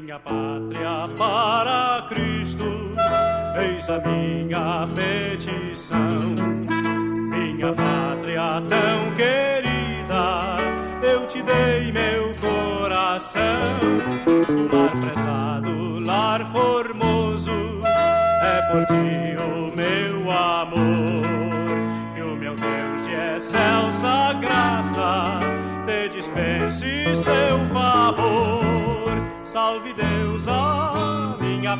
minha pátria para Cristo, eis a minha petição. Minha pátria tão querida, eu te dei meu coração. Lar prezado, lar formoso, é por ti o meu amor. E o meu Deus de excelsa graça te dispense seu favor. Salve Deus a minha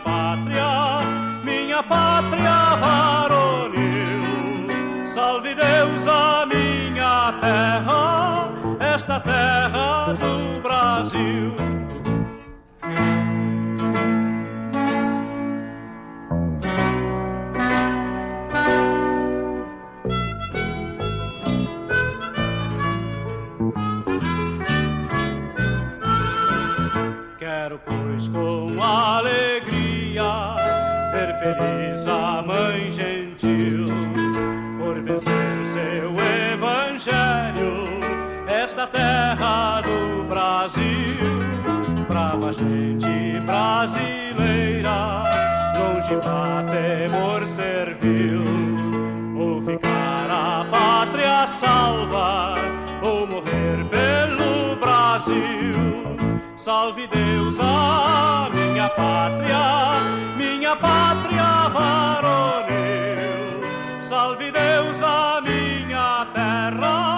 pátria varonil. Salve Deus a minha terra, esta terra do Brasil. Quero, pois, com alegria ver feliz a mãe gentil, por vencer seu evangelho, esta terra do Brasil. Brava gente brasileira, longe vá temor servil, ou ficar a pátria salva, ou morrer pelo Brasil. Salve Deus a minha pátria varonil. Salve Deus a minha terra,